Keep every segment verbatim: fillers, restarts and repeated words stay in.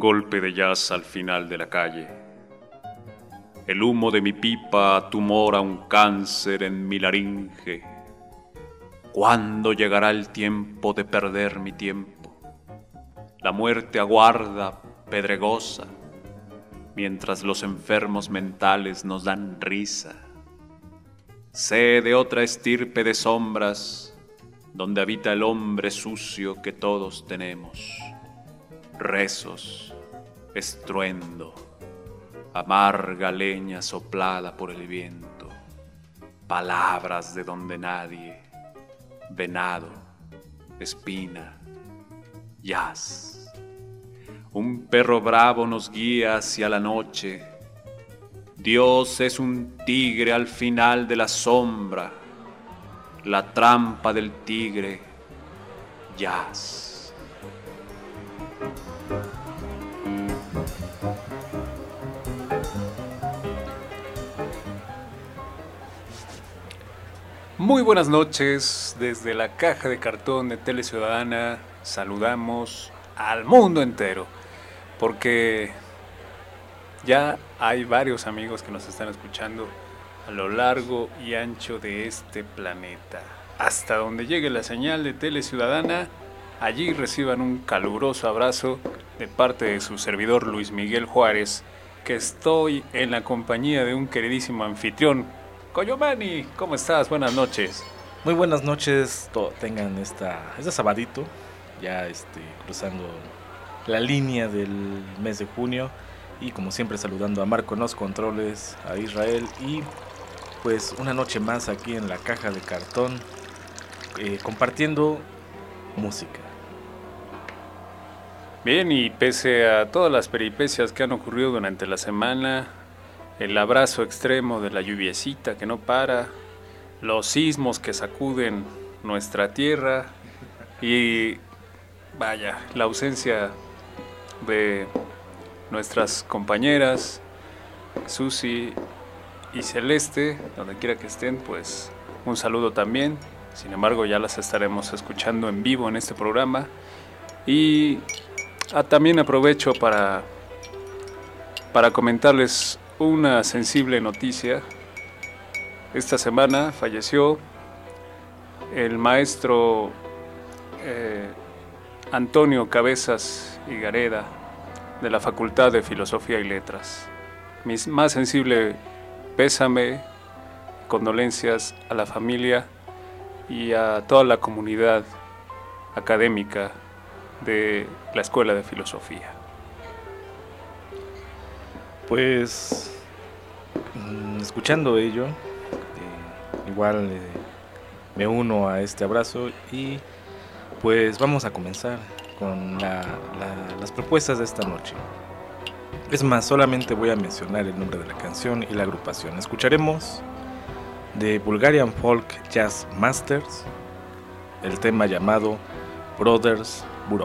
golpe de jazz al final de la calle. El humo de mi pipa tumora un cáncer en mi laringe. ¿Cuándo llegará el tiempo de perder mi tiempo? La muerte aguarda, pedregosa, mientras los enfermos mentales nos dan risa. Sé de otra estirpe de sombras, donde habita el hombre sucio que todos tenemos. Rezos, estruendo, amarga leña soplada por el viento, palabras de donde nadie, venado, espina, jazz. Un perro bravo nos guía hacia la noche. Dios es un tigre al final de la sombra, la trampa del tigre, jazz. Muy buenas noches, desde la caja de cartón de Tele Ciudadana saludamos al mundo entero, porque ya hay varios amigos que nos están escuchando a lo largo y ancho de este planeta. Hasta donde llegue la señal de Tele Ciudadana, allí reciban un caluroso abrazo de parte de su servidor Luis Miguel Juárez, que estoy en la compañía de un queridísimo anfitrión. Coyomani, ¿cómo estás? Buenas noches. Muy buenas noches, to- tengan esta, este sabadito, ya este, cruzando la línea del mes de junio, y como siempre saludando a Marco en los controles, a Israel, y pues una noche más aquí en la caja de cartón, eh, compartiendo música. Bien, y pese a todas las peripecias que han ocurrido durante la semana, el abrazo extremo de la lluviecita que no para, los sismos que sacuden nuestra tierra y, vaya, la ausencia de nuestras compañeras Susi y Celeste, donde quiera que estén, pues un saludo también. Sin embargo, ya las estaremos escuchando en vivo en este programa. Y ah, también aprovecho para, para comentarles una sensible noticia. Esta semana falleció el maestro eh, Antonio Cabezas Higareda, de la Facultad de Filosofía y Letras. Mi más sensible pésame, condolencias a la familia y a toda la comunidad académica de la Escuela de Filosofía. Pues, mm, escuchando ello, eh, igual eh, me uno a este abrazo y pues vamos a comenzar con la, la, las propuestas de esta noche. Es más, solamente voy a mencionar el nombre de la canción y la agrupación. Escucharemos de Bulgarian Folk Jazz Masters el tema llamado Brothers Burov.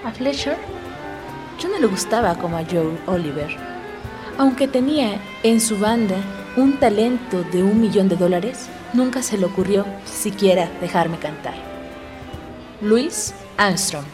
A Fletcher yo no le gustaba como a Joe Oliver. Aunque tenía en su banda un talento de un millón de dólares, nunca se le ocurrió siquiera dejarme cantar. Louis Armstrong.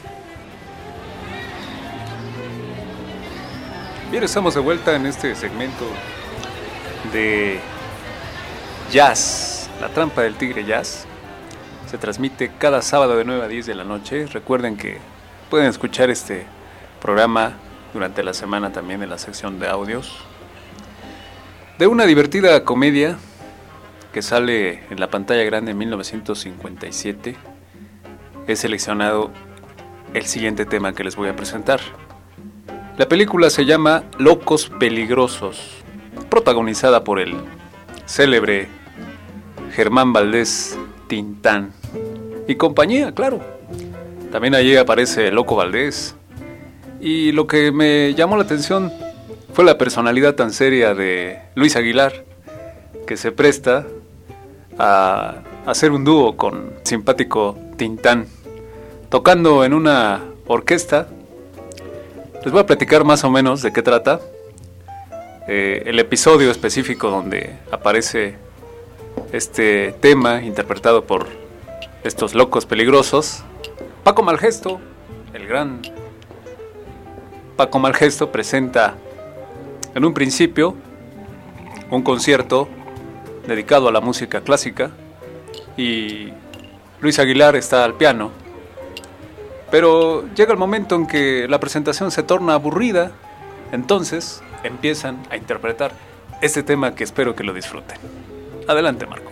Bien, estamos de vuelta en este segmento de Jazz, La Trampa del Tigre Jazz. Se transmite cada sábado de nueve a diez de la noche. Recuerden que pueden escuchar este programa durante la semana también en la sección de audios. De una divertida comedia que sale en la pantalla grande en mil novecientos cincuenta y siete, he seleccionado el siguiente tema que les voy a presentar. La película se llama Locos Peligrosos, protagonizada por el célebre Germán Valdés Tintán y compañía, claro. También allí aparece Loco Valdés. Y lo que me llamó la atención fue la personalidad tan seria de Luis Aguilar, que se presta a hacer un dúo con el simpático Tintán, tocando en una orquesta. Les voy a platicar más o menos de qué trata. Eh, el episodio específico donde aparece este tema interpretado por estos locos peligrosos. Paco Malgesto, el gran Paco Malgesto, presenta en un principio un concierto dedicado a la música clásica y Luis Aguilar está al piano. Pero llega el momento en que la presentación se torna aburrida, entonces empiezan a interpretar este tema que espero que lo disfruten. Adelante, Marco.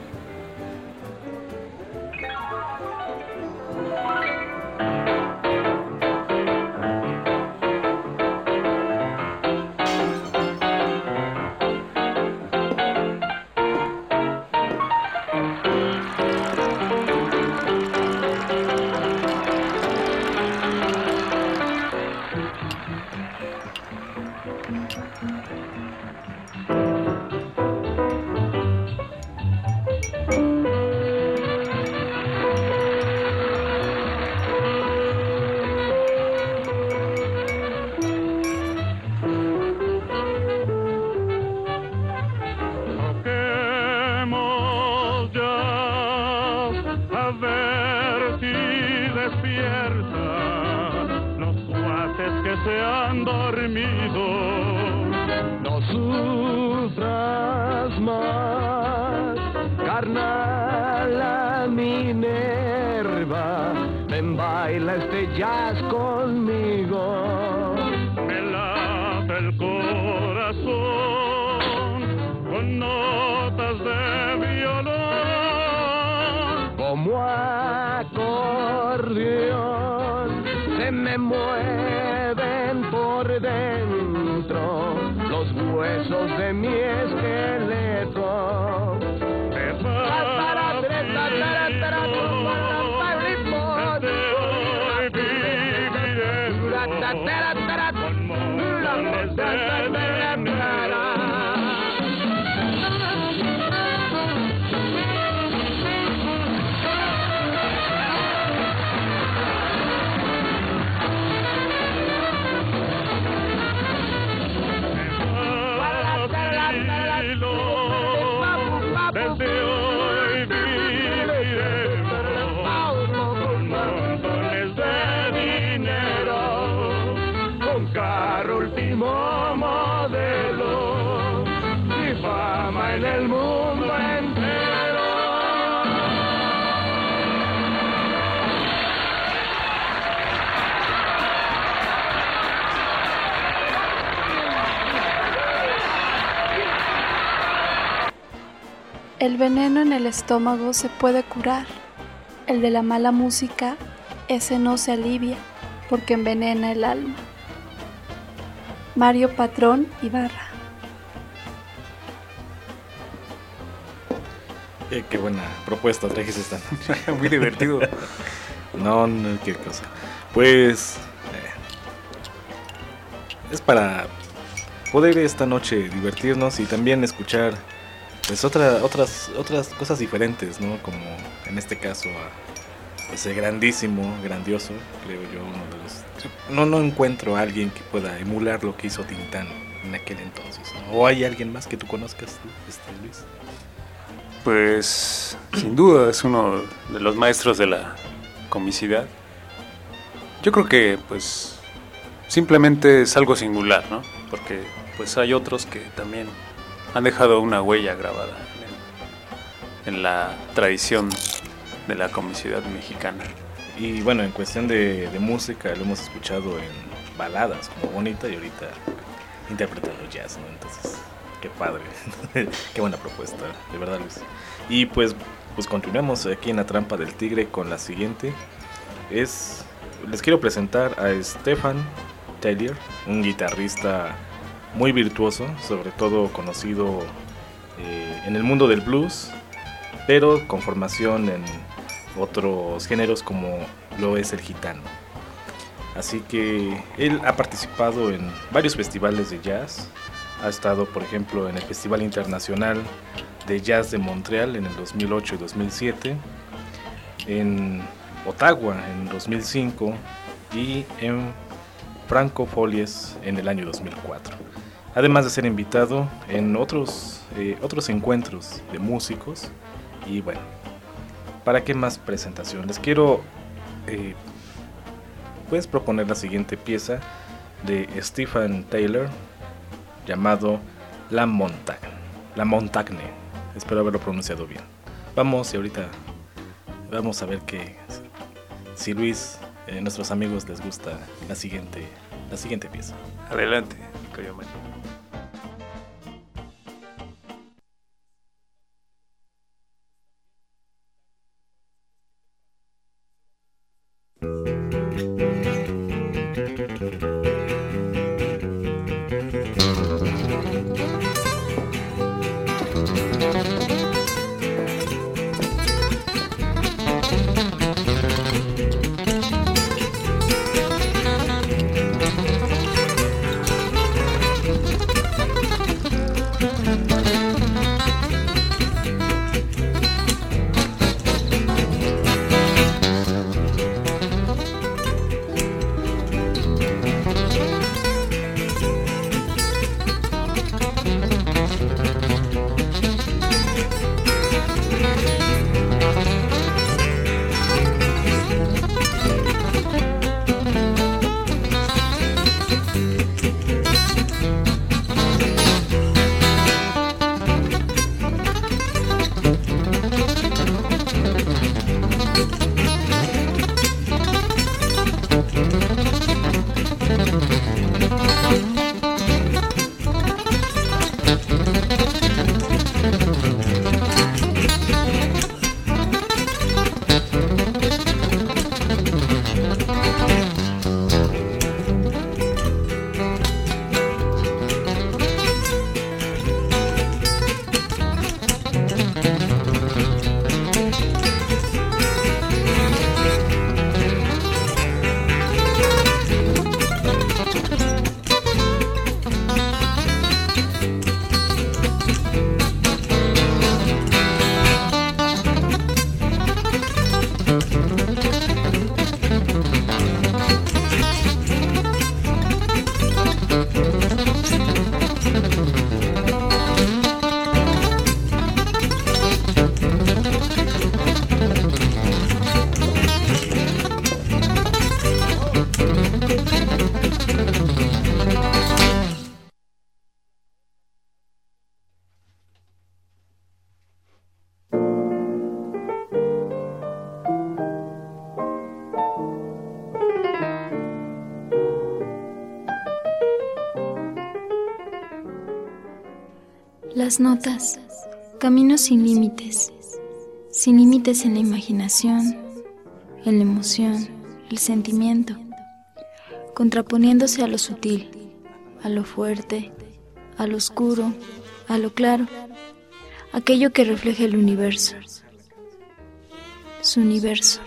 El veneno en el estómago se puede curar. El de la mala música, ese no se alivia porque envenena el alma. Mario Patrón Ibarra. Eh, qué buena propuesta trajiste esta noche. Muy divertido. No, no, qué cosa. Pues eh, es para poder esta noche divertirnos y también escuchar pues otra, otras, otras cosas diferentes, ¿no? Como en este caso a pues el grandísimo, grandioso, creo yo, uno de los... No, no encuentro a alguien que pueda emular lo que hizo Tintán en aquel entonces, ¿no? ¿O hay alguien más que tú conozcas, este, Luis? Pues sin duda es uno de los maestros de la comicidad. Yo creo que pues simplemente es algo singular, ¿no? Porque pues hay otros que también han dejado una huella grabada en, en la tradición de la comicidad mexicana. Y bueno, en cuestión de, de música lo hemos escuchado en baladas como Bonita y ahorita interpretando jazz, ¿no? Entonces, qué padre, qué buena propuesta, de verdad, Luis. Y pues, pues continuemos aquí en La Trampa del Tigre con la siguiente. Es, les quiero presentar a Stephen Tyler, un guitarrista muy virtuoso, sobre todo conocido eh, en el mundo del blues, pero con formación en otros géneros como lo es el gitano. Así que él ha participado en varios festivales de jazz. Ha estado, por ejemplo, en el Festival Internacional de Jazz de Montreal en el dos mil ocho y dos mil siete, en Ottawa en dos mil cinco y en Francofolies en el año dos mil cuatro. Además de ser invitado en otros, eh, otros encuentros de músicos. Y bueno, ¿para qué más presentación? Les quiero eh, pues proponer la siguiente pieza de Stephen Tyler llamado La Montagne. La Montagne. Espero haberlo pronunciado bien. Vamos y ahorita vamos a ver que si Luis, eh, nuestros amigos les gusta la siguiente, la siguiente pieza. Adelante, Coyoman. Las notas, caminos sin límites, sin límites en la imaginación, en la emoción, el sentimiento, contraponiéndose a lo sutil, a lo fuerte, a lo oscuro, a lo claro, aquello que refleja el universo, su universo.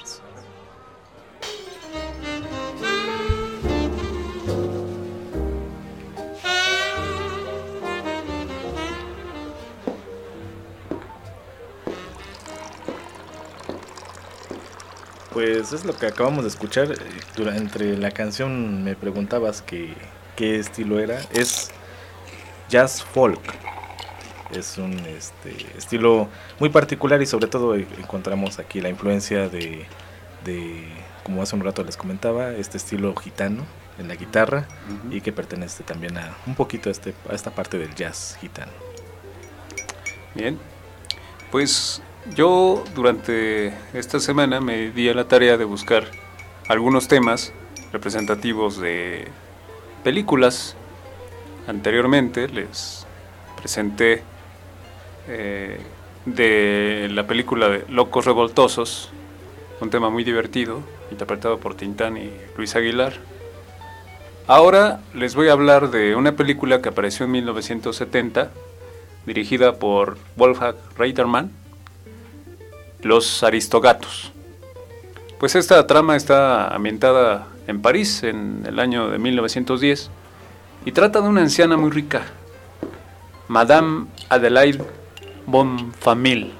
Pues es lo que acabamos de escuchar. Durante la canción me preguntabas que, qué estilo era. Es jazz folk. Es un este, estilo muy particular y sobre todo encontramos aquí la influencia de, de, como hace un rato les comentaba, este estilo gitano en la guitarra, uh-huh. y que pertenece también a un poquito a, este, a esta parte del jazz gitano. Bien, pues yo durante esta semana me di a la tarea de buscar algunos temas representativos de películas. Anteriormente les presenté eh, de la película de Locos Revoltosos, un tema muy divertido, interpretado por Tintán y Luis Aguilar. Ahora les voy a hablar de una película que apareció en mil novecientos setenta, dirigida por Wolfgang Reitherman, Los Aristogatos. Pues esta trama está ambientada en París en el año de mil novecientos diez y trata de una anciana muy rica, Madame Adelaide Bonfamille.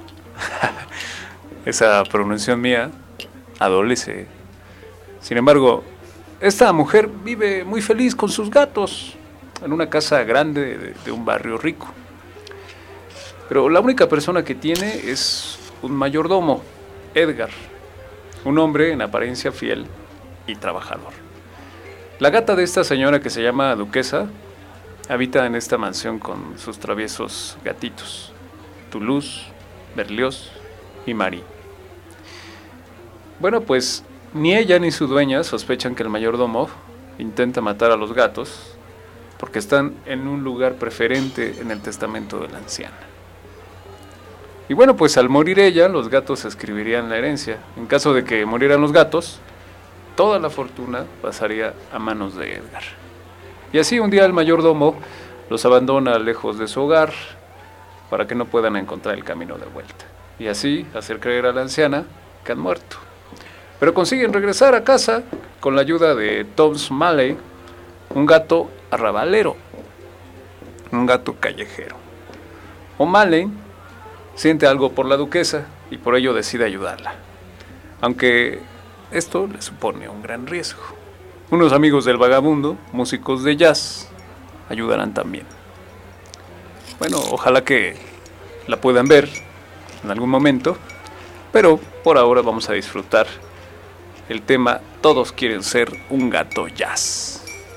Esa pronunciación mía adolece. Sin embargo, esta mujer vive muy feliz con sus gatos en una casa grande de, de un barrio rico. Pero la única persona que tiene es un mayordomo, Edgar, un hombre en apariencia fiel y trabajador. La gata de esta señora, que se llama Duquesa, habita en esta mansión con sus traviesos gatitos, Toulouse, Berlioz y Marie. Bueno, pues ni ella ni su dueña sospechan que el mayordomo intenta matar a los gatos porque están en un lugar preferente en el testamento de la anciana. Y bueno, pues al morir ella, los gatos escribirían la herencia. En caso de que murieran los gatos, toda la fortuna pasaría a manos de Edgar. Y así un día el mayordomo los abandona lejos de su hogar para que no puedan encontrar el camino de vuelta. Y así hacer creer a la anciana que han muerto. Pero consiguen regresar a casa con la ayuda de Tom Smalley, un gato arrabalero, un gato callejero. O'Malley siente algo por la duquesa y por ello decide ayudarla, aunque esto le supone un gran riesgo. Unos amigos del vagabundo, músicos de jazz, ayudarán también. Bueno, ojalá que la puedan ver en algún momento, pero por ahora vamos a disfrutar el tema Todos quieren ser un gato jazz.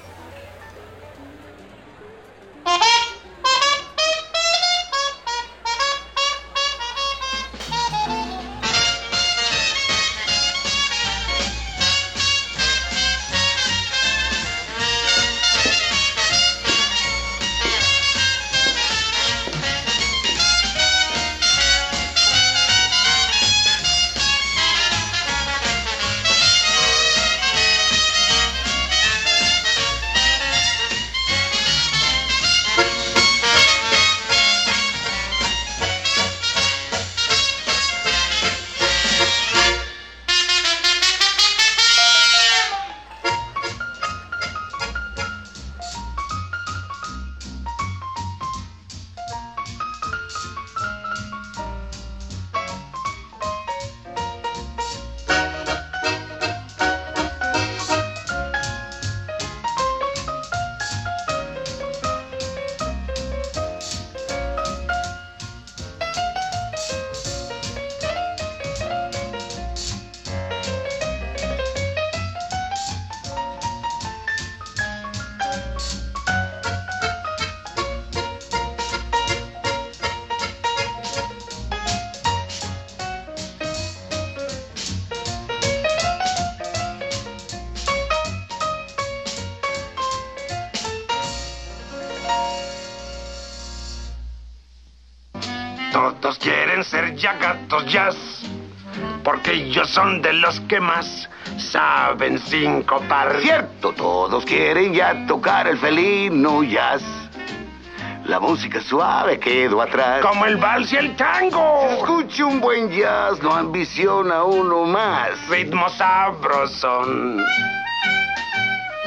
Todos quieren ser ya gatos jazz, porque ellos son de los que más saben sincopar. Cierto, todos quieren ya tocar el felino jazz. La música suave quedó atrás, como el vals y el tango. Si escucha un buen jazz, no ambiciona uno más. Ritmo sabrosón.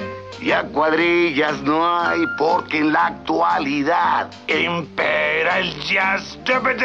Ya cuadrillas no hay porque en la actualidad impera el jazz.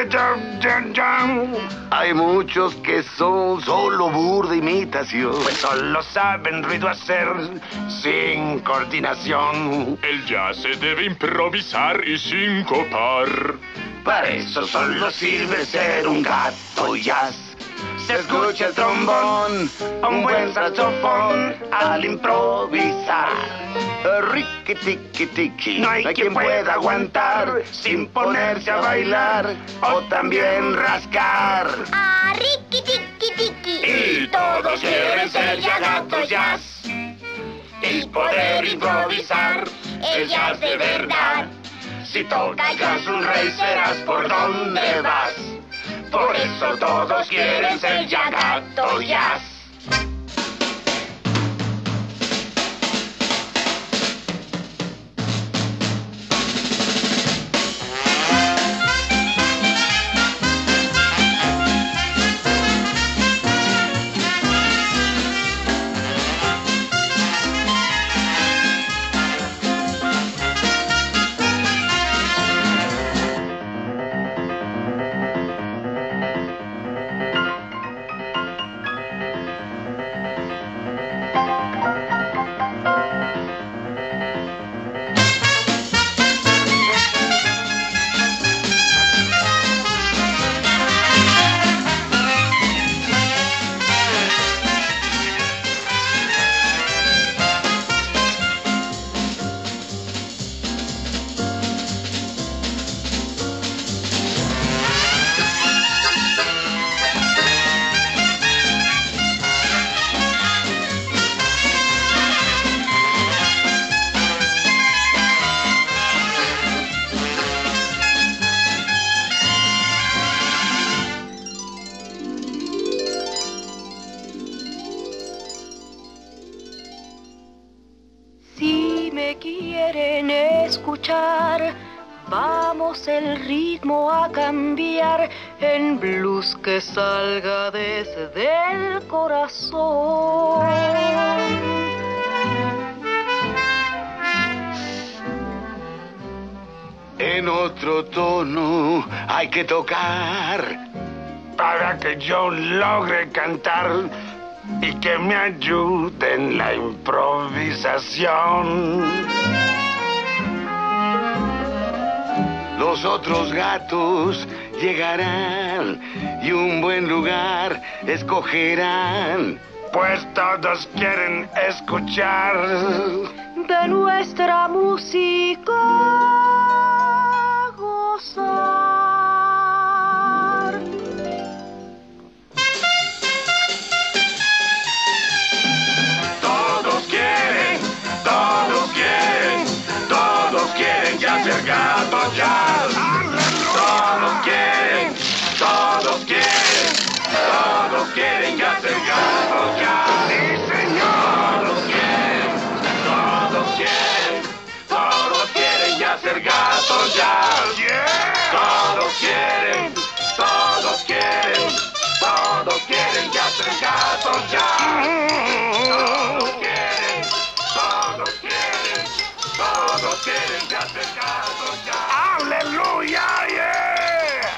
hay muchos que son solo burda imitación. Pues solo saben ruido hacer sin coordinación. El jazz se debe improvisar y sincopar. Para eso solo sirve ser un gato jazz. Se escucha el trombón, un buen saxofón al improvisar. Riqui tiqui tiqui. No hay quien pueda aguantar sin ponerse a bailar o también rascar. Ah, riqui tiqui tiqui. Y todos quieren ser ya gatos jazz y poder improvisar el jazz de verdad. Si tocas jazz un rey serás por donde vas. Por eso todos quieren ser ya gatos jazz. quieren escuchar, vamos el ritmo a cambiar en blues que salga desde el corazón. En otro tono hay que tocar para que yo logre cantar y que me ayude en la improvisación. Los otros gatos llegarán y un buen lugar escogerán, pues todos quieren escuchar de nuestra música. Todos quieren, todos quieren, todos quieren ya ser gatos jazz. Todos quieren, todos quieren, todos quieren ya ser gatos jazz. Sí, señor. Todos quieren, todos quieren, todos quieren ya ser gatos jazz. Todos quieren, todos quieren, todos quieren ya ser gatos jazz. Todos quieren, todos quieren, todos quieren ya ser gatos jazz. ¡Aleluya! Yeah.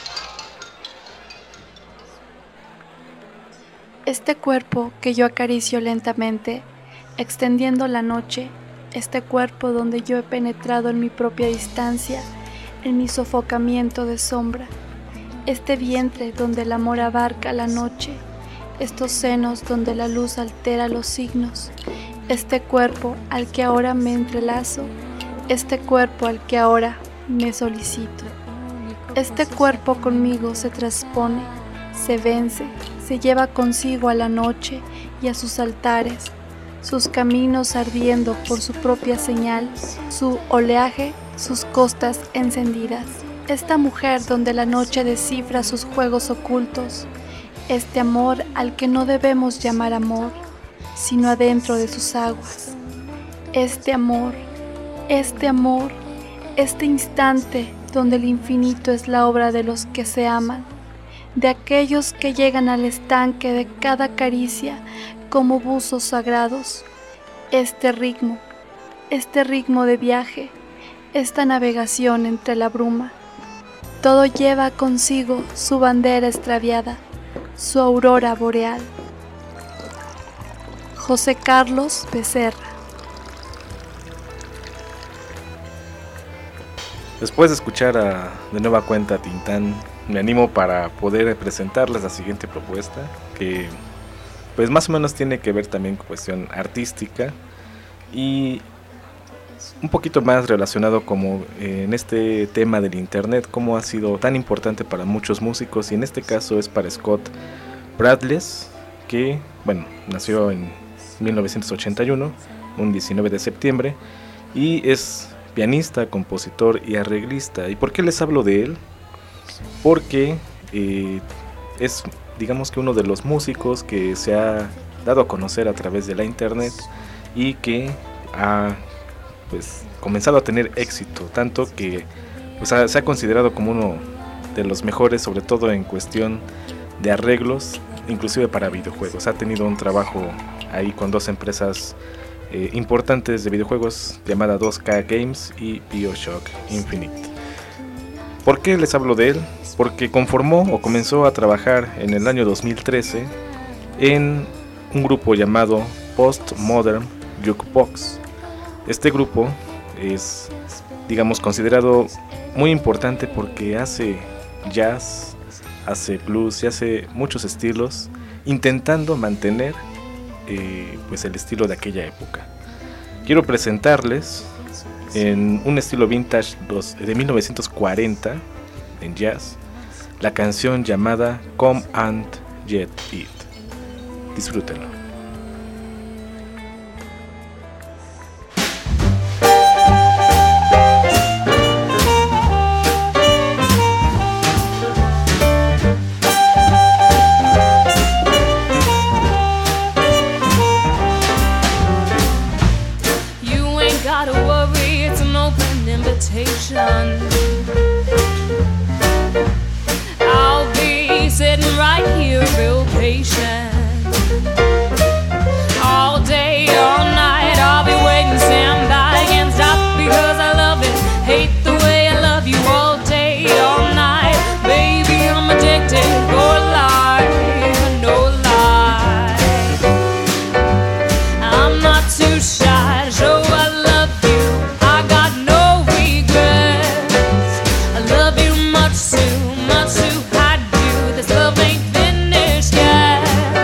Este cuerpo que yo acaricio lentamente, extendiendo la noche, este cuerpo donde yo he penetrado en mi propia distancia, en mi sofocamiento de sombra, este vientre donde el amor abarca la noche, estos senos donde la luz altera los signos, este cuerpo al que ahora me entrelazo, este cuerpo al que ahora me solicito. Este cuerpo conmigo se transpone, se vence, se lleva consigo a la noche y a sus altares, sus caminos ardiendo por su propia señal, su oleaje, sus costas encendidas. Esta mujer donde la noche descifra sus juegos ocultos, este amor al que no debemos llamar amor, sino adentro de sus aguas. Este amor, este amor, este instante donde el infinito es la obra de los que se aman, de aquellos que llegan al estanque de cada caricia como buzos sagrados. Este ritmo este ritmo de viaje, esta navegación entre la bruma. Todo lleva consigo su bandera extraviada, su aurora boreal. José Carlos Becerra. Después de escuchar a, de nueva cuenta a Tintán, me animo para poder presentarles la siguiente propuesta, que pues más o menos tiene que ver también con cuestión artística y un poquito más relacionado como eh, en este tema del internet, cómo ha sido tan importante para muchos músicos, y en este caso es para Scott Bradless, que bueno, nació en mil novecientos ochenta y uno, un diecinueve de septiembre, y es pianista, compositor y arreglista. ¿Y por qué les hablo de él? Porque eh, es, digamos que uno de los músicos que se ha dado a conocer a través de la internet y que ha pues comenzado a tener éxito, tanto que pues, ha, se ha considerado como uno de los mejores, sobre todo en cuestión de arreglos, inclusive para videojuegos. Ha tenido un trabajo ahí con dos empresas eh, importantes de videojuegos, llamada dos K Games y BioShock Infinite. ¿Por qué les hablo de él? Porque conformó o comenzó a trabajar en el año dos mil trece en un grupo llamado Postmodern Jukebox. Este grupo es, digamos, considerado muy importante porque hace jazz, hace blues y hace muchos estilos, intentando mantener eh, pues el estilo de aquella época. Quiero presentarles en un estilo vintage de mil novecientos cuarenta en jazz la canción llamada Come and Get It. Disfrútenlo. I'll be sitting right here real patient. All day, all night, I'll be waiting, stand by, can't stop because I love it. Hate the way I love you all day, all night. Baby, I'm addicted, no lie, no lie. I'm not too shy to show I love you. I got no regrets. I love you much too, much too hide you. This love ain't finished yet.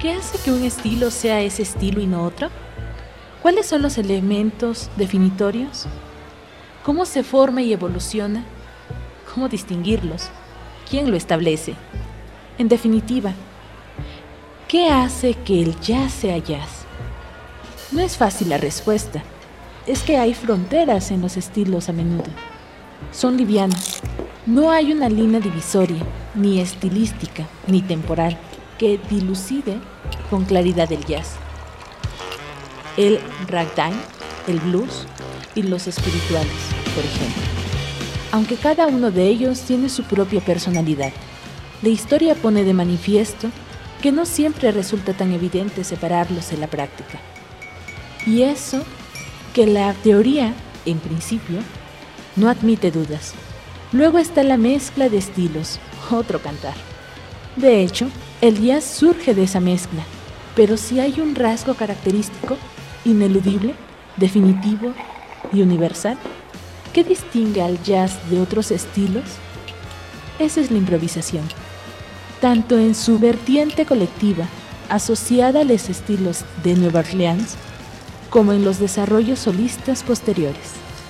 ¿Qué hace que un estilo sea ese estilo y no otro? ¿Cuáles son los elementos definitorios? ¿Cómo se forma y evoluciona? ¿Cómo distinguirlos? ¿Quién lo establece? En definitiva, ¿qué hace que el jazz sea jazz? No es fácil la respuesta. Es que hay fronteras en los estilos a menudo. Son livianas. No hay una línea divisoria, ni estilística, ni temporal, que dilucide con claridad el jazz. El ragtime, el blues y los espirituales, por ejemplo. Aunque cada uno de ellos tiene su propia personalidad, la historia pone de manifiesto que no siempre resulta tan evidente separarlos en la práctica. Y eso que la teoría, en principio, no admite dudas. Luego está la mezcla de estilos, otro cantar. De hecho, el jazz surge de esa mezcla, pero si hay un rasgo característico, ineludible, definitivo y universal, ¿qué distingue al jazz de otros estilos? Esa es la improvisación, tanto en su vertiente colectiva, asociada a los estilos de Nueva Orleans, como en los desarrollos solistas posteriores.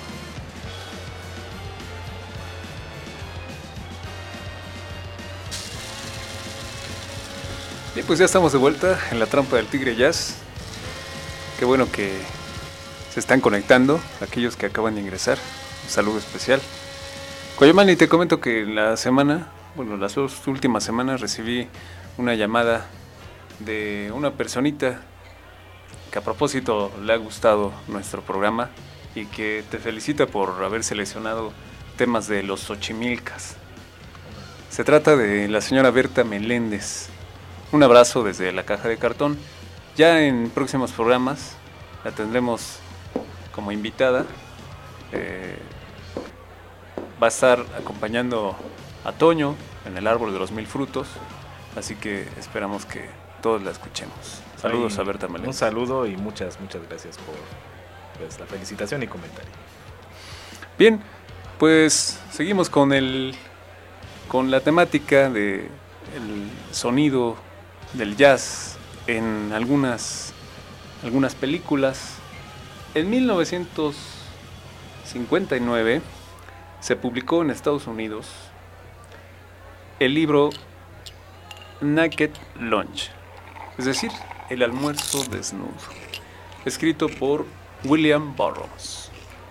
Bien, pues ya estamos de vuelta en la trampa del Tigre Jazz. Qué bueno que se están conectando aquellos que acaban de ingresar. Un saludo especial. Coyomani, te comento que en la semana, bueno, las dos últimas semanas recibí una llamada de una personita que a propósito le ha gustado nuestro programa y que te felicita por haber seleccionado temas de los Xochimilcas. Se trata de la señora Berta Meléndez. Un abrazo desde la caja de cartón. Ya en próximos programas la tendremos como invitada. Eh, va a estar acompañando a Toño en el árbol de los mil frutos, así que esperamos que todos la escuchemos. Saludos Ay, a Berta Meléndez. Un saludo y muchas, muchas gracias por pues, la felicitación y comentario. Bien, pues seguimos con el con la temática de el sonido del jazz en algunas algunas películas. En mil novecientos cincuenta y nueve se publicó en Estados Unidos el libro Naked Lunch, es decir, El almuerzo desnudo, escrito por William Burroughs.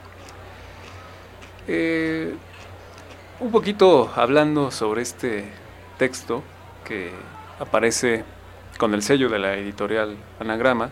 Eh, un poquito hablando sobre este texto que aparece con el sello de la editorial Anagrama,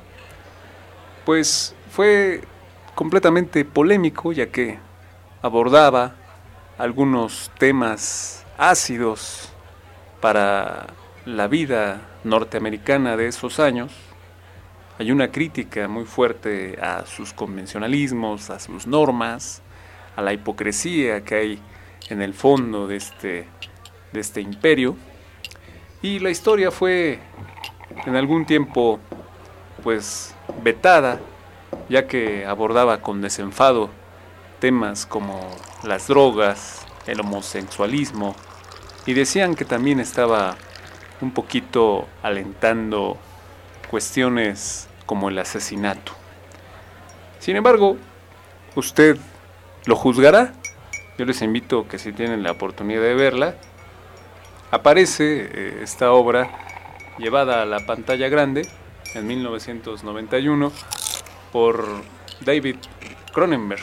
pues fue completamente polémico, ya que abordaba algunos temas ácidos para la vida norteamericana de esos años. Hay una crítica muy fuerte a sus convencionalismos, a sus normas, a la hipocresía que hay en el fondo de este, de este imperio. Y la historia fue en algún tiempo pues vetada, ya que abordaba con desenfado temas como las drogas, el homosexualismo, y decían que también estaba un poquito alentando cuestiones como el asesinato. Sin embargo, usted lo juzgará. Yo les invito que si tienen la oportunidad de verla, aparece eh, esta obra llevada a la pantalla grande en mil novecientos noventa y uno por David Cronenberg.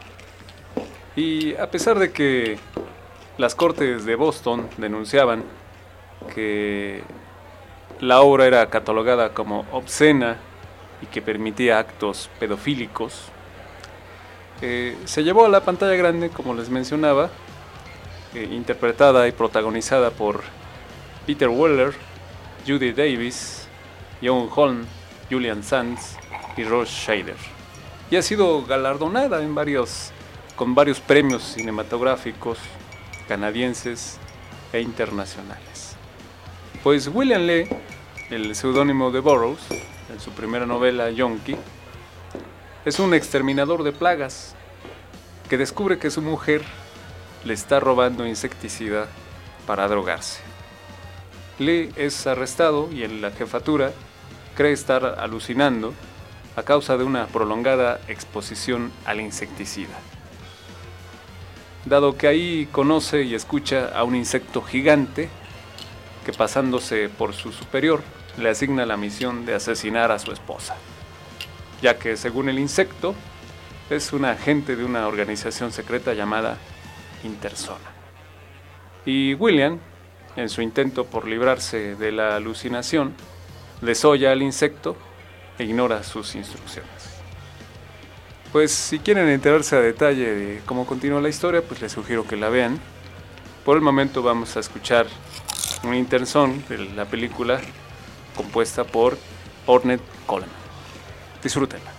Y a pesar de que las cortes de Boston denunciaban que la obra era catalogada como obscena y que permitía actos pedofílicos, eh, se llevó a la pantalla grande, como les mencionaba, eh, interpretada y protagonizada por Peter Weller, Judy Davis, Joan Holm, Julian Sands y Ross Scheider. Y ha sido galardonada en varios, con varios premios cinematográficos canadienses e internacionales. Pues William Lee, el seudónimo de Burroughs, en su primera novela Yonki, es un exterminador de plagas que descubre que su mujer le está robando insecticida para drogarse. Lee es arrestado y en la jefatura cree estar alucinando a causa de una prolongada exposición al insecticida. Dado que ahí conoce y escucha a un insecto gigante que, pasándose por su superior, le asigna la misión de asesinar a su esposa, ya que según el insecto es un agente de una organización secreta llamada Interzona. Y William, en su intento por librarse de la alucinación, desolla al insecto e ignora sus instrucciones. Pues si quieren enterarse a detalle de cómo continúa la historia, pues les sugiero que la vean. Por el momento vamos a escuchar un interzón de la película compuesta por Ornette Coleman. Disfrútenla.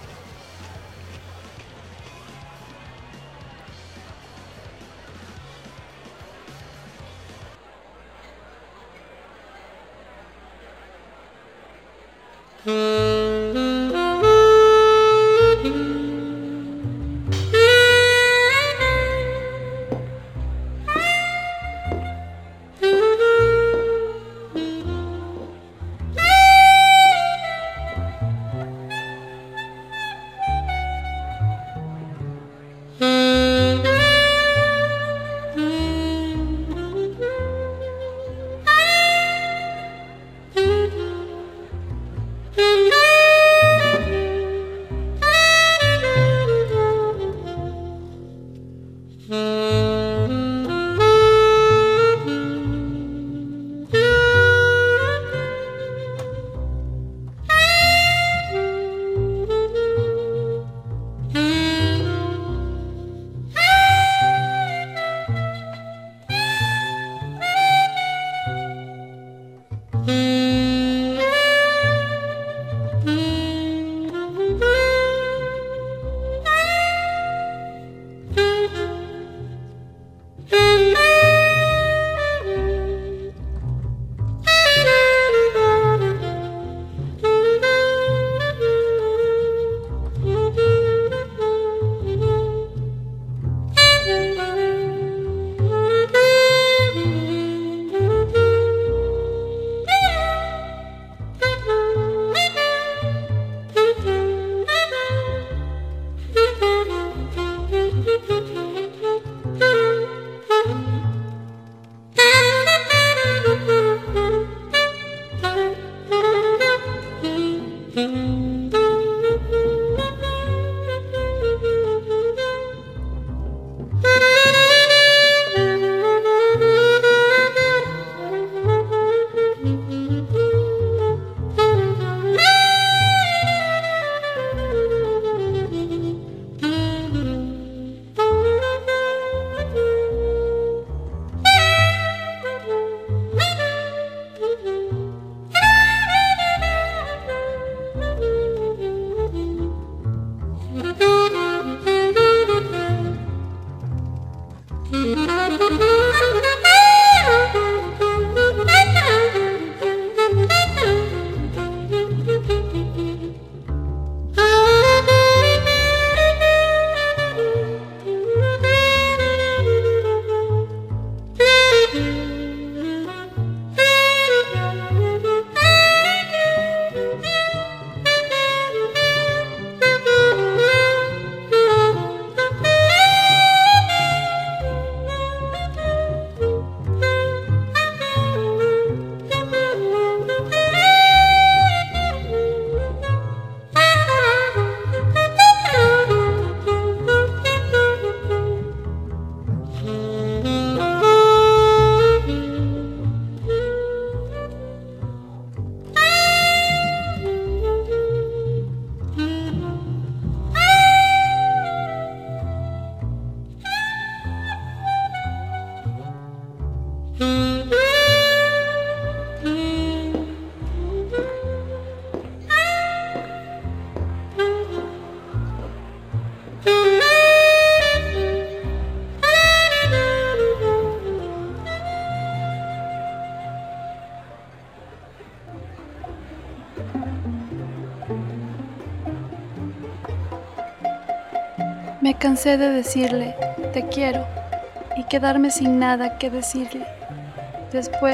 Me cansé de decirle, te quiero, y quedarme sin nada que decirle. Después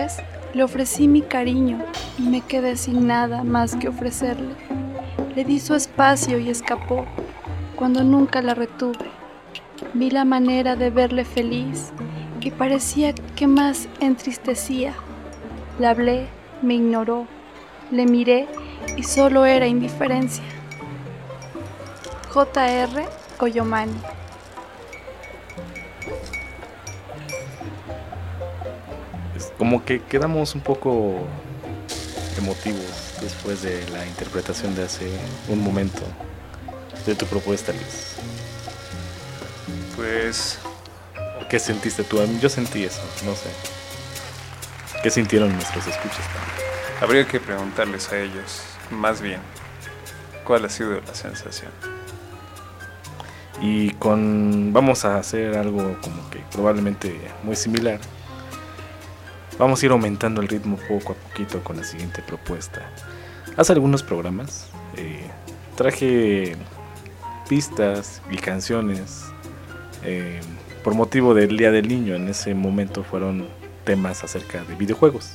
Le ofrecí mi cariño y me quedé sin nada más que ofrecerle. Le di su espacio y escapó, cuando nunca la retuve. Vi la manera de verle feliz y parecía que más entristecía. Le hablé, me ignoró, le miré y solo era indiferencia. J R Coyomani. Es como que quedamos un poco emotivos después de la interpretación de hace un momento de tu propuesta, Luis. Pues... ¿Qué sentiste tú? Yo sentí eso, no sé. ¿Qué sintieron nuestros escuchas también? Habría que preguntarles a ellos, más bien, ¿cuál ha sido la sensación? Y con... vamos a hacer algo como que probablemente muy similar. Vamos a ir aumentando el ritmo poco a poquito con la siguiente propuesta. Hace algunos programas eh, traje pistas y canciones eh, por motivo del Día del Niño. En ese momento fueron temas acerca de videojuegos.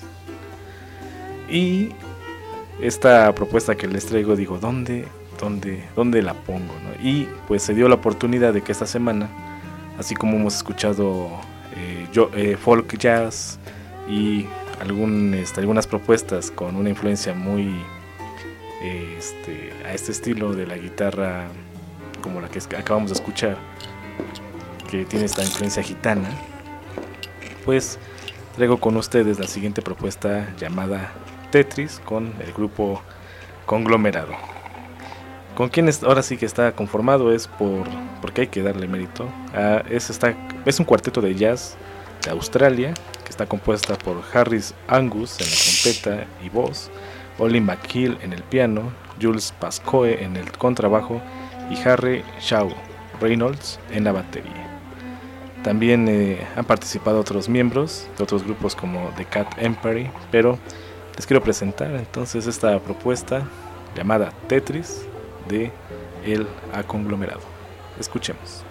Y esta propuesta que les traigo, digo, ¿dónde, dónde, dónde la pongo, ¿no? Y pues se dio la oportunidad de que esta semana, así como hemos escuchado eh, yo, eh, folk jazz y algún, este, algunas propuestas con una influencia muy eh, este, a este estilo de la guitarra, como la que acabamos de escuchar, que tiene esta influencia gitana, pues traigo con ustedes la siguiente propuesta llamada Tetris con el grupo Conglomerado. Con quien es, ahora sí que está conformado es por, porque hay que darle mérito. A, es, está, es un cuarteto de jazz de Australia que está compuesta por Harris Angus en la trompeta y voz, Ollie McGill en el piano, Jules Pascoe en el contrabajo y Harry Shaw Reynolds en la batería. También eh, han participado otros miembros de otros grupos como The Cat Empire, pero les quiero presentar entonces esta propuesta llamada Tetris de El A Conglomerado. Escuchemos.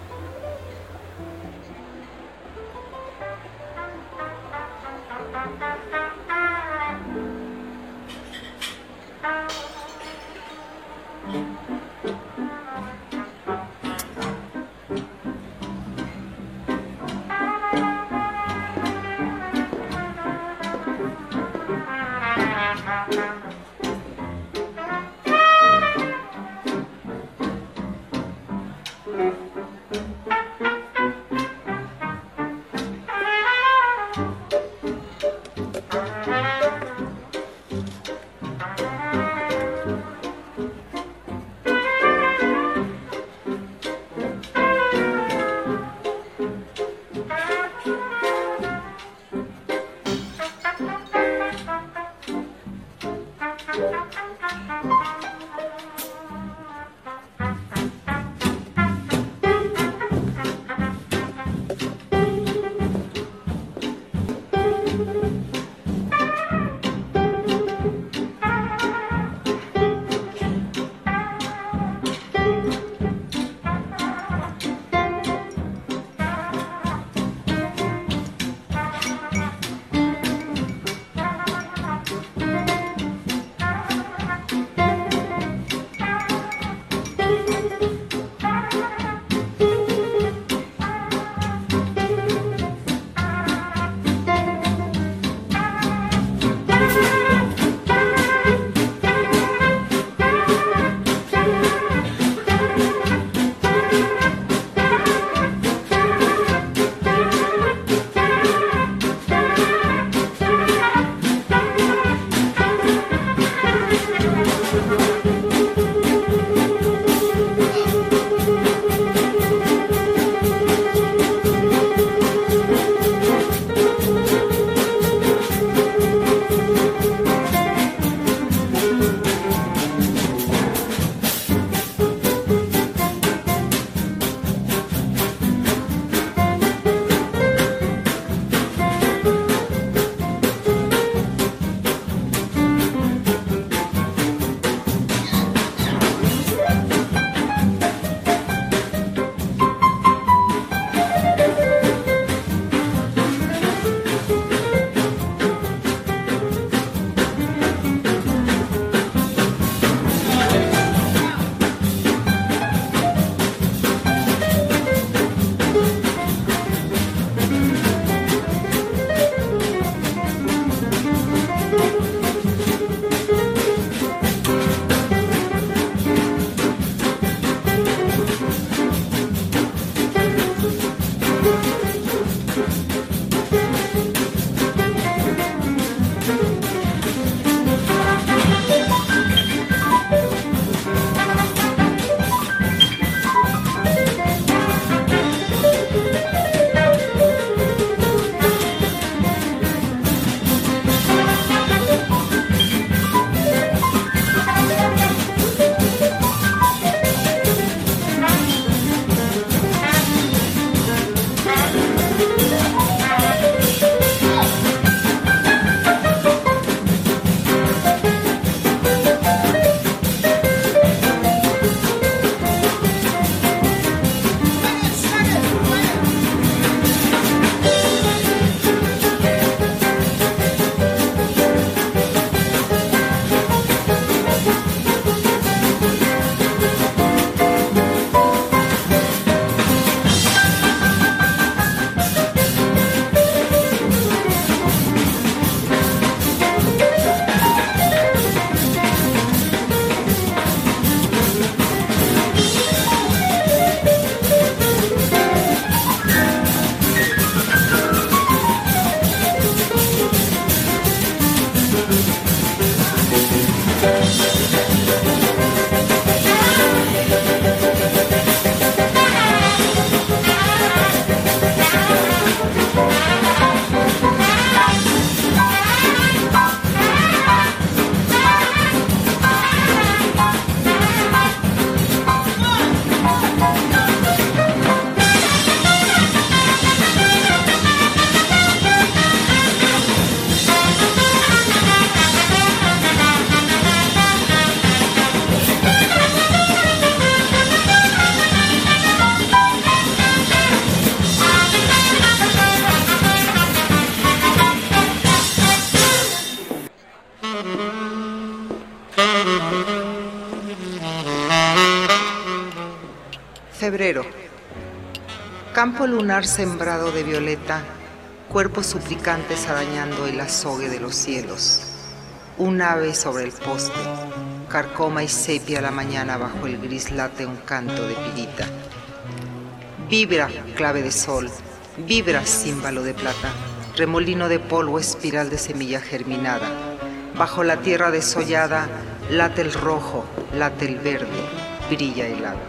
Campo lunar sembrado de violeta, cuerpos suplicantes arañando el azogue de los cielos. Un ave sobre el poste, carcoma y sepia la mañana bajo el gris late un canto de pirita. Vibra, clave de sol, vibra, címbalo de plata, remolino de polvo, espiral de semilla germinada. Bajo la tierra desollada, late el rojo, late el verde, brilla el agua.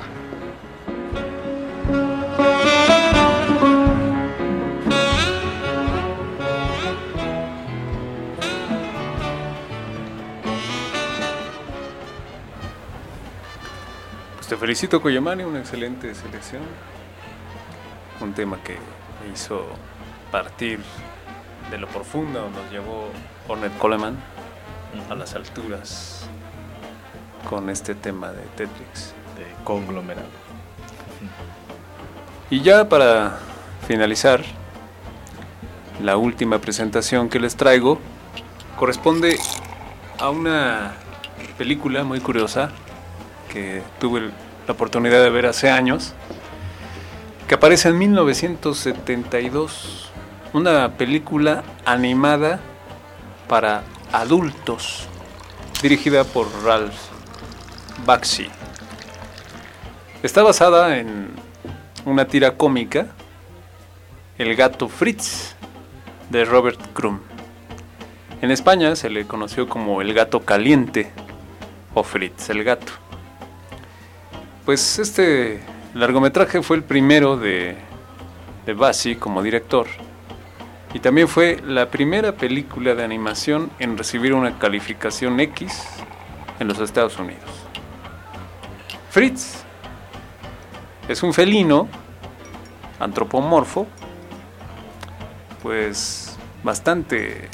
Pues te felicito, Koyamani, una excelente selección. Un tema que me hizo partir de lo profundo donde nos llevó Ornette Coleman a las alturas con este tema de Tetrix, de conglomerado. Y ya para finalizar, la última presentación que les traigo corresponde a una película muy curiosa que tuve la oportunidad de ver hace años, que aparece en mil novecientos setenta y dos, una película animada para adultos, dirigida por Ralph Bakshi. Está basada en una tira cómica, El gato Fritz, de Robert Crumb. En España se le conoció como El gato caliente o Fritz el gato. Pues este largometraje fue el primero de, de Bakshi como director, y también fue la primera película de animación en recibir una calificación X en los Estados Unidos. Fritz es un felino antropomorfo, pues bastante, eh,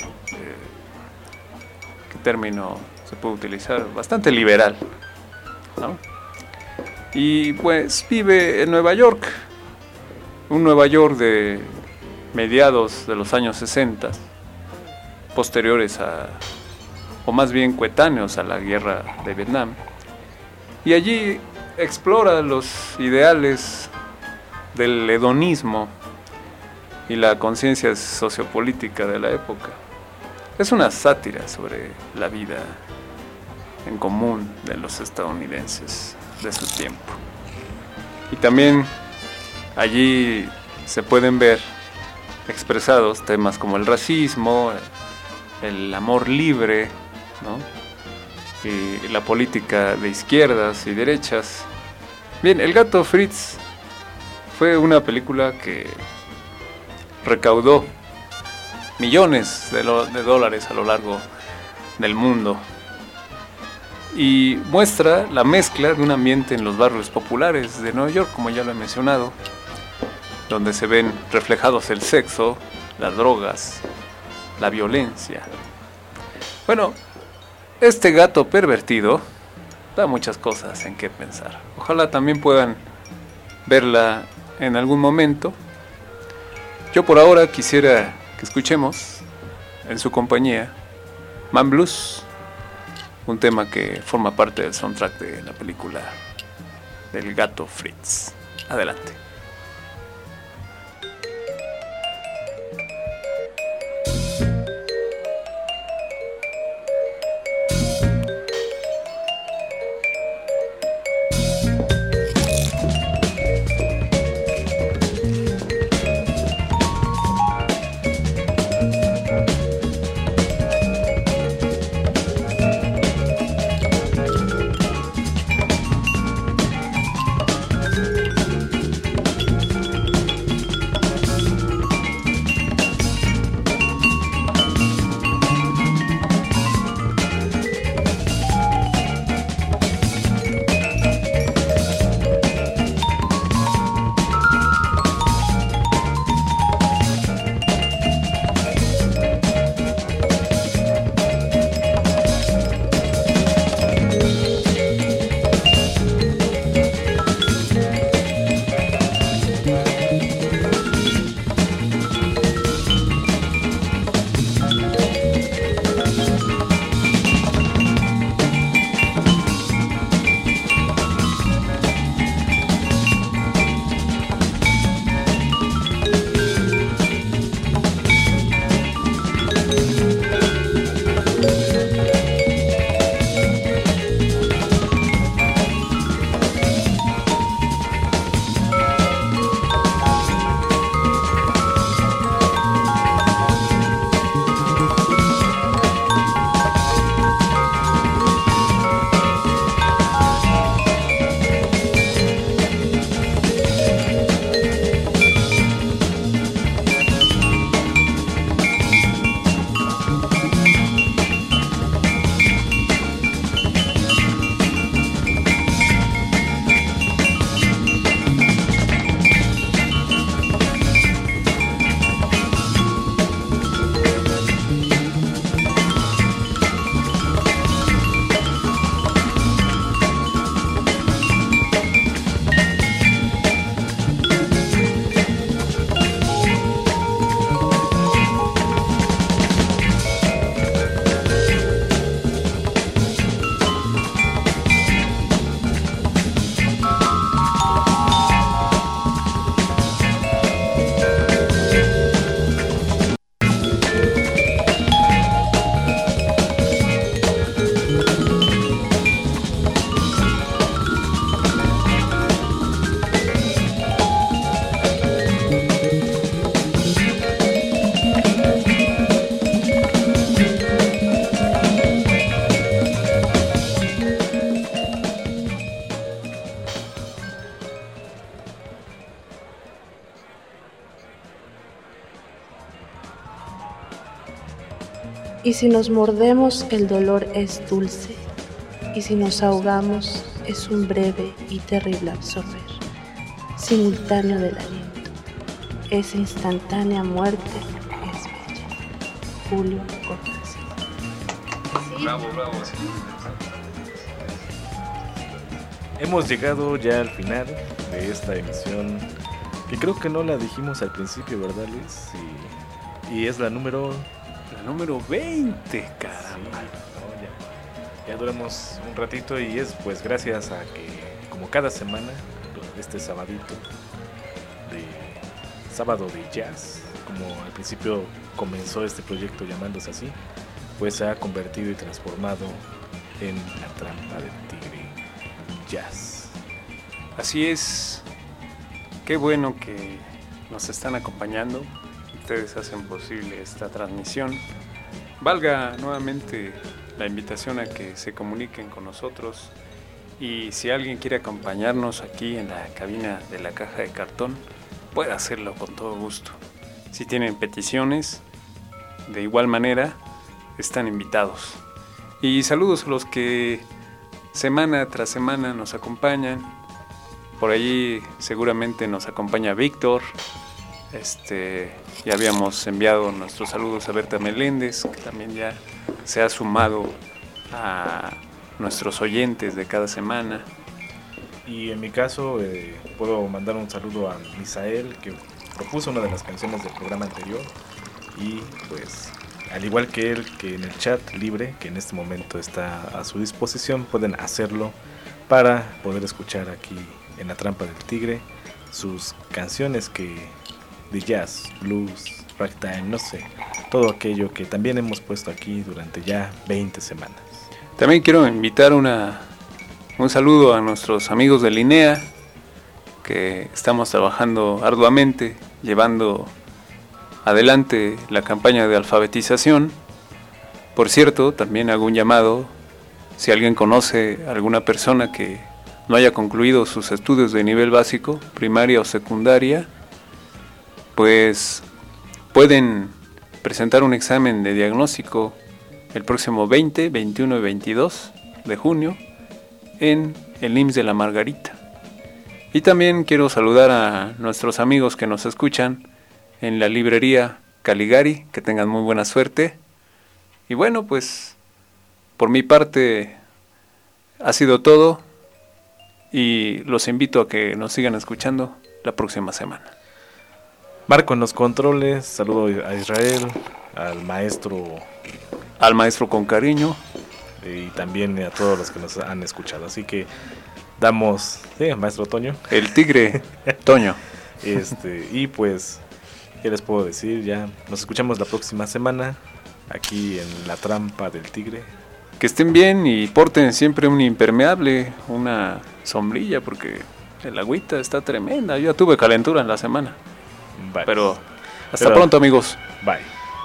¿qué término se puede utilizar? Bastante liberal, ¿no? Y pues vive en Nueva York, un Nueva York de mediados de los años sesenta, posteriores a, o más bien coetáneos a la guerra de Vietnam, y allí explora los ideales del hedonismo y la conciencia sociopolítica de la época. Es una sátira sobre la vida en común de los estadounidenses de su tiempo. Y también allí se pueden ver expresados temas como el racismo, el amor libre, ¿no? Y la política de izquierdas y derechas. Bien, El gato Fritz fue una película que recaudó millones de, lo, de dólares a lo largo del mundo y muestra la mezcla de un ambiente en los barrios populares de Nueva York, como ya lo he mencionado, donde se ven reflejados el sexo, las drogas, la violencia. Bueno, este gato pervertido da muchas cosas en qué pensar. Ojalá también puedan verla en algún momento. Yo por ahora quisiera que escuchemos en su compañía Man Blues, un tema que forma parte del soundtrack de la película del gato Fritz. Adelante. Y si nos mordemos, el dolor es dulce. Y si nos ahogamos, es un breve y terrible absorber, simultáneo del aliento. Esa instantánea muerte es bella. Julio Cortázar. Bravo, bravo. Hemos llegado ya al final de esta emisión, que creo que no la dijimos al principio, ¿verdad, Luis? Y, y es la número... La número veinte, caramba. Sí, no, ya, ya duramos un ratito y es pues gracias a que, como cada semana, este sabadito de sábado de jazz, como al principio comenzó este proyecto llamándose así, pues se ha convertido y transformado en la trampa del tigre jazz. Así es. Qué bueno que nos están acompañando. Ustedes hacen posible esta transmisión. Valga nuevamente la invitación a que se comuniquen con nosotros, y si alguien quiere acompañarnos aquí en la cabina de la caja de cartón, puede hacerlo con todo gusto. Si tienen peticiones, de igual manera están invitados. Y saludos a los que semana tras semana nos acompañan. Por allí seguramente nos acompaña Víctor. Este, ya habíamos enviado nuestros saludos a Berta Meléndez, que también ya se ha sumado a nuestros oyentes de cada semana. Y en mi caso eh, puedo mandar un saludo a Misael, que propuso una de las canciones del programa anterior, y pues al igual que él, que en el chat libre que en este momento está a su disposición, pueden hacerlo para poder escuchar aquí en La Trampa del Tigre sus canciones que de jazz, blues, ragtime, no sé, todo aquello que también hemos puesto aquí durante ya veinte semanas. También quiero invitar una, un saludo a nuestros amigos de Linea, que estamos trabajando arduamente, llevando adelante la campaña de alfabetización. Por cierto, también hago un llamado, si alguien conoce a alguna persona que no haya concluido sus estudios de nivel básico, primaria o secundaria, pues pueden presentar un examen de diagnóstico el próximo veinte, veintiuno y veintidós de junio en el I M S S de la Margarita. Y también quiero saludar a nuestros amigos que nos escuchan en la librería Caligari, que tengan muy buena suerte. Y bueno, pues por mi parte ha sido todo, y los invito a que nos sigan escuchando la próxima semana. Marco en los controles, saludo a Israel, al maestro... Al maestro con cariño. Y también a todos los que nos han escuchado. Así que damos... Sí, al maestro Toño. El tigre Toño. Este, y pues, ¿qué les puedo decir? Ya nos escuchamos la próxima semana aquí en La Trampa del Tigre. Que estén bien y porten siempre un impermeable, una sombrilla, porque el agüita está tremenda. Yo ya tuve calentura en la semana. Bye. Pero hasta Pero, pronto, amigos. Bye.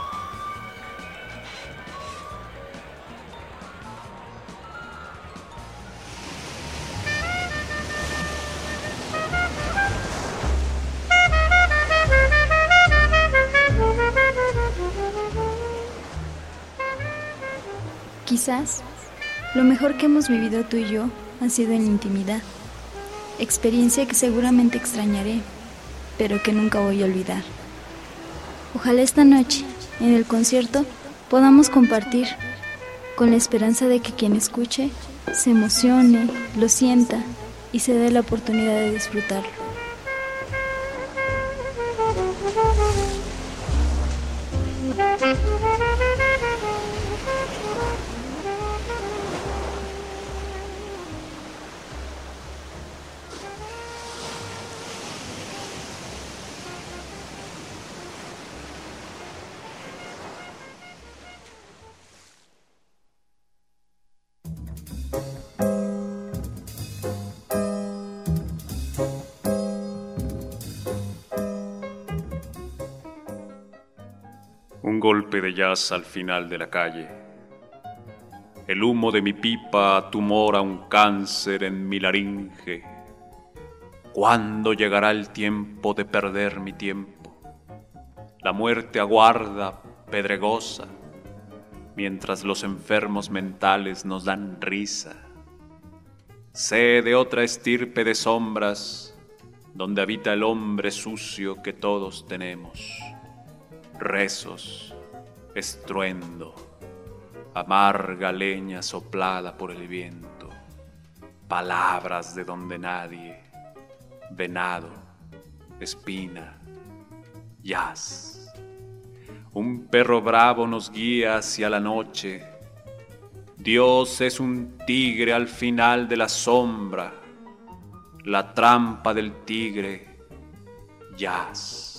Quizás lo mejor que hemos vivido tú y yo ha sido en intimidad, experiencia que seguramente extrañaré, pero que nunca voy a olvidar. Ojalá esta noche, en el concierto, podamos compartir, con la esperanza de que quien escuche se emocione, lo sienta y se dé la oportunidad de disfrutarlo. Un golpe de jazz al final de la calle. El humo de mi pipa tumora un cáncer en mi laringe. ¿Cuándo llegará el tiempo de perder mi tiempo? La muerte aguarda, pedregosa. mientras los enfermos mentales nos dan risa. Sé de otra estirpe de sombras, donde habita el hombre sucio que todos tenemos. Rezos, estruendo, amarga leña soplada por el viento, palabras de donde nadie, venado, espina, jazz. Un perro bravo nos guía hacia la noche. Dios es un tigre al final de la sombra, la trampa del tigre, jazz.